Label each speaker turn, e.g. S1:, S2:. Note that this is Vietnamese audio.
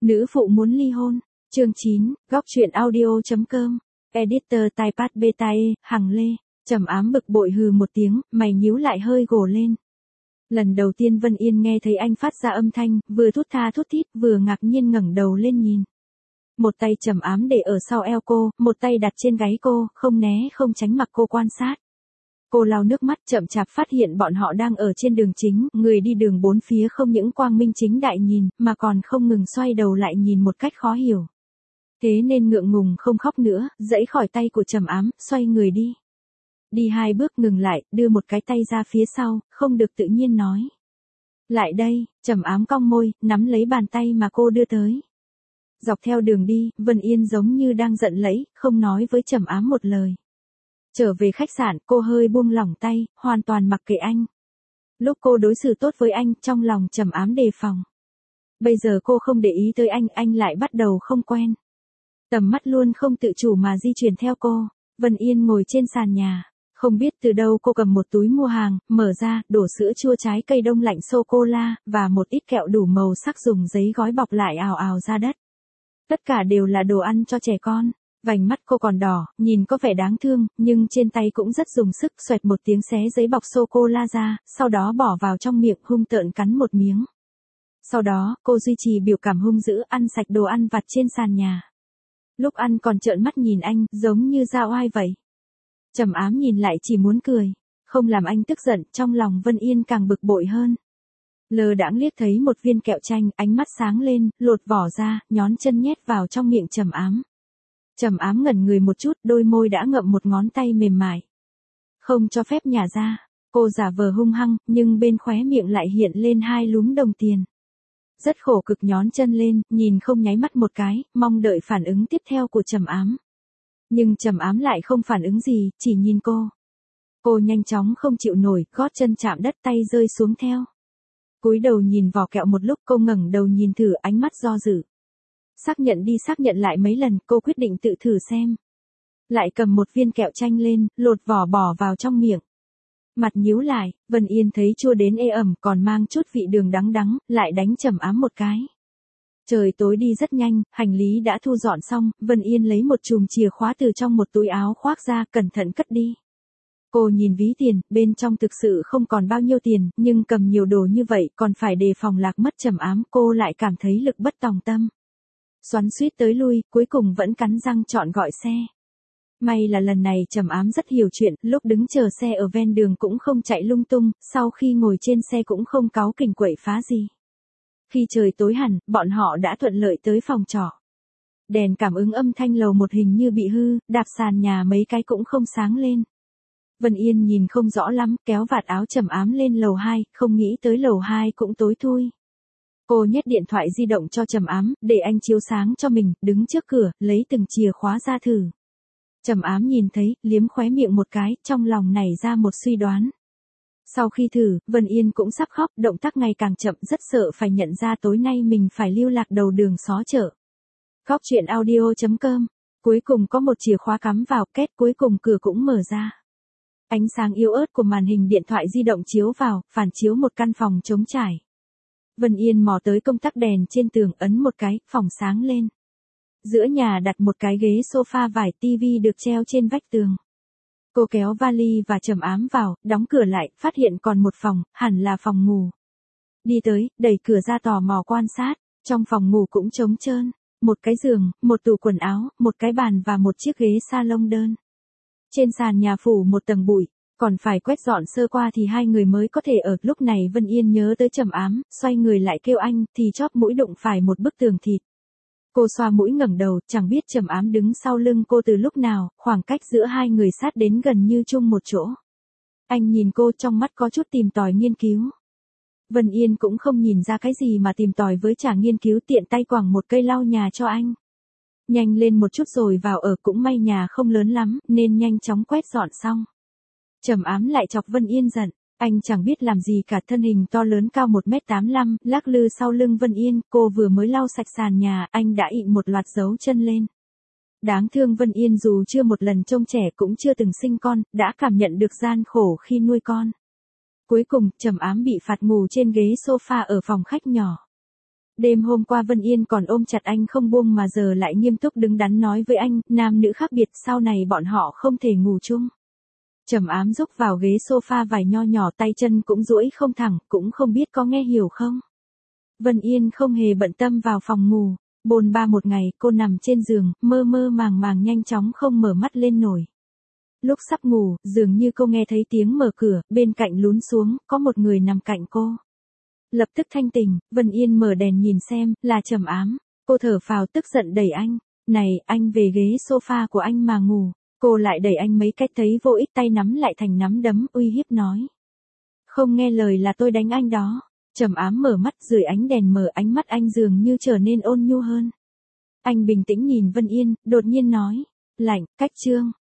S1: Nữ phụ muốn ly hôn. Chương 9, góc truyện audio.com. Editor Typepad Beta E, Hằng Lê. Trầm ám bực bội hừ một tiếng, mày nhíu lại hơi gồ lên. Lần đầu tiên Vân Yên nghe thấy anh phát ra âm thanh, vừa thút tha thút thít, vừa ngạc nhiên ngẩng đầu lên nhìn. Một tay Trầm ám để ở sau eo cô, một tay đặt trên gáy cô, không né không tránh mặc cô quan sát. Cô lau nước mắt chậm chạp phát hiện bọn họ đang ở trên đường chính, người đi đường bốn phía không những quang minh chính đại nhìn, mà còn không ngừng xoay đầu lại nhìn một cách khó hiểu. Thế nên ngượng ngùng không khóc nữa, giãy khỏi tay của Trầm ám, xoay người đi. Đi 2 bước ngừng lại, đưa một cái tay ra phía sau, không được tự nhiên nói. Lại đây, Trầm ám cong môi, nắm lấy bàn tay mà cô đưa tới. Dọc theo đường đi, Vân Yên giống như đang giận lẫy, không nói với Trầm ám một lời. Trở về khách sạn, cô hơi buông lỏng tay, hoàn toàn mặc kệ anh. Lúc cô đối xử tốt với anh, trong lòng Trầm ám đề phòng. Bây giờ cô không để ý tới anh lại bắt đầu không quen. Tầm mắt luôn không tự chủ mà di chuyển theo cô. Vân Yên ngồi trên sàn nhà. Không biết từ đâu cô cầm một túi mua hàng, mở ra, đổ sữa chua trái cây đông lạnh sô-cô-la, và một ít kẹo đủ màu sắc dùng giấy gói bọc lại ào ào ra đất. Tất cả đều là đồ ăn cho trẻ con. Vành mắt cô còn đỏ, nhìn có vẻ đáng thương, nhưng trên tay cũng rất dùng sức, xoẹt một tiếng xé giấy bọc sô-cô-la ra, sau đó bỏ vào trong miệng hung tợn cắn một miếng. Sau đó, cô duy trì biểu cảm hung dữ ăn sạch đồ ăn vặt trên sàn nhà. Lúc ăn còn trợn mắt nhìn anh, giống như dao oai vậy. Trầm ám nhìn lại chỉ muốn cười, không làm anh tức giận, trong lòng Vân Yên càng bực bội hơn. Lơ đãng liếc thấy một viên kẹo chanh, ánh mắt sáng lên, lột vỏ ra, nhón chân nhét vào trong miệng Trầm ám. Trầm ám ngẩn người một chút, đôi môi đã ngậm một ngón tay mềm mại. Không cho phép nhả ra, cô giả vờ hung hăng, nhưng bên khóe miệng lại hiện lên 2 lúm đồng tiền. Rất khổ cực nhón chân lên, nhìn không nháy mắt một cái, mong đợi phản ứng tiếp theo của Trầm ám. Nhưng Trầm ám lại không phản ứng gì, chỉ nhìn cô. Cô nhanh chóng không chịu nổi, gót chân chạm đất tay rơi xuống theo. Cúi đầu nhìn vỏ kẹo một lúc, cô ngẩng đầu nhìn thử, ánh mắt do dự. Xác nhận đi xác nhận lại mấy lần, cô quyết định tự thử xem. Lại cầm một viên kẹo chanh lên, lột vỏ bỏ vào trong miệng. Mặt nhíu lại, Vân Yên thấy chua đến ê ẩm, còn mang chút vị đường đắng đắng, lại đánh Trầm ám một cái. Trời tối đi rất nhanh, hành lý đã thu dọn xong, Vân Yên lấy một chùm chìa khóa từ trong một túi áo khoác ra, cẩn thận cất đi. Cô nhìn ví tiền, bên trong thực sự không còn bao nhiêu tiền, nhưng cầm nhiều đồ như vậy còn phải đề phòng lạc mất Trầm ám, cô lại cảm thấy lực bất tòng tâm. Xoắn xuýt tới lui, cuối cùng vẫn cắn răng chọn gọi xe. May là lần này Trầm ám rất hiểu chuyện, lúc đứng chờ xe ở ven đường cũng không chạy lung tung, sau khi ngồi trên xe cũng không cáu kỉnh quậy phá gì. Khi trời tối hẳn, bọn họ đã thuận lợi tới phòng trọ. Đèn cảm ứng âm thanh lầu 1 hình như bị hư, đạp sàn nhà mấy cái cũng không sáng lên. Vân Yên nhìn không rõ lắm, kéo vạt áo Trầm ám lên lầu 2, không nghĩ tới lầu 2 cũng tối thui. Cô nhét điện thoại di động cho Trầm ám, để anh chiếu sáng cho mình, đứng trước cửa, lấy từng chìa khóa ra thử. Trầm ám nhìn thấy, liếm khóe miệng một cái, trong lòng nảy ra một suy đoán. Sau khi thử, Vân Yên cũng sắp khóc, động tác ngày càng chậm, rất sợ phải nhận ra tối nay mình phải lưu lạc đầu đường xó chợ. Góc truyện audio.com. Cuối cùng có một chìa khóa cắm vào, két, cuối cùng cửa cũng mở ra. Ánh sáng yếu ớt của màn hình điện thoại di động chiếu vào, phản chiếu một căn phòng trống trải. Vân Yên mò tới công tắc đèn trên tường, ấn một cái, phòng sáng lên. Giữa nhà đặt một cái ghế sofa vải, tivi được treo trên vách tường. Cô kéo vali và Trầm ám vào, đóng cửa lại, phát hiện còn một phòng, hẳn là phòng ngủ. Đi tới, đẩy cửa ra tò mò quan sát, trong phòng ngủ cũng trống trơn, một cái giường, một tủ quần áo, một cái bàn và một chiếc ghế salon đơn. Trên sàn nhà phủ một tầng bụi, còn phải quét dọn sơ qua thì 2 người mới có thể ở. Lúc này Vân Yên nhớ tới Trầm ám, xoay người lại kêu anh, thì chóp mũi đụng phải một bức tường thịt. Cô xoa mũi ngẩng đầu, chẳng biết Trầm ám đứng sau lưng cô từ lúc nào, khoảng cách giữa 2 người sát đến gần như chung một chỗ. Anh nhìn cô, trong mắt có chút tìm tòi nghiên cứu. Vân Yên cũng không nhìn ra cái gì mà tìm tòi với chả nghiên cứu, tiện tay quẳng một cây lau nhà cho anh. Nhanh lên một chút rồi vào ở, cũng may nhà không lớn lắm, nên nhanh chóng quét dọn xong. Trầm ám lại chọc Vân Yên giận, anh chẳng biết làm gì cả, thân hình to lớn cao 1m85, lắc lư sau lưng Vân Yên, cô vừa mới lau sạch sàn nhà, anh đã ịn một loạt dấu chân lên. Đáng thương Vân Yên dù chưa một lần trông trẻ cũng chưa từng sinh con, đã cảm nhận được gian khổ khi nuôi con. Cuối cùng, Trầm ám bị phạt ngủ trên ghế sofa ở phòng khách nhỏ. Đêm hôm qua Vân Yên còn ôm chặt anh không buông mà giờ lại nghiêm túc đứng đắn nói với anh, nam nữ khác biệt sau này bọn họ không thể ngủ chung. Trầm Ám rúc vào ghế sofa vải nho nhỏ tay chân cũng duỗi không thẳng, cũng không biết có nghe hiểu không. Vân Yên không hề bận tâm vào phòng ngủ, bồn ba một ngày cô nằm trên giường, mơ mơ màng màng nhanh chóng không mở mắt lên nổi. Lúc sắp ngủ, dường như cô nghe thấy tiếng mở cửa, bên cạnh lún xuống, có một người nằm cạnh cô. Lập tức thanh tỉnh, Vân Yên mở đèn nhìn xem, là Trầm Ám. Cô thở phào tức giận đẩy anh. Này, anh về ghế sofa của anh mà ngủ. Cô lại đẩy anh mấy cách thấy vô ích tay nắm lại thành nắm đấm uy hiếp nói. Không nghe lời là tôi đánh anh đó. Trầm Ám mở mắt dưới ánh đèn mờ ánh mắt anh dường như trở nên ôn nhu hơn. Anh bình tĩnh nhìn Vân Yên, đột nhiên nói. Lạnh, cách trương.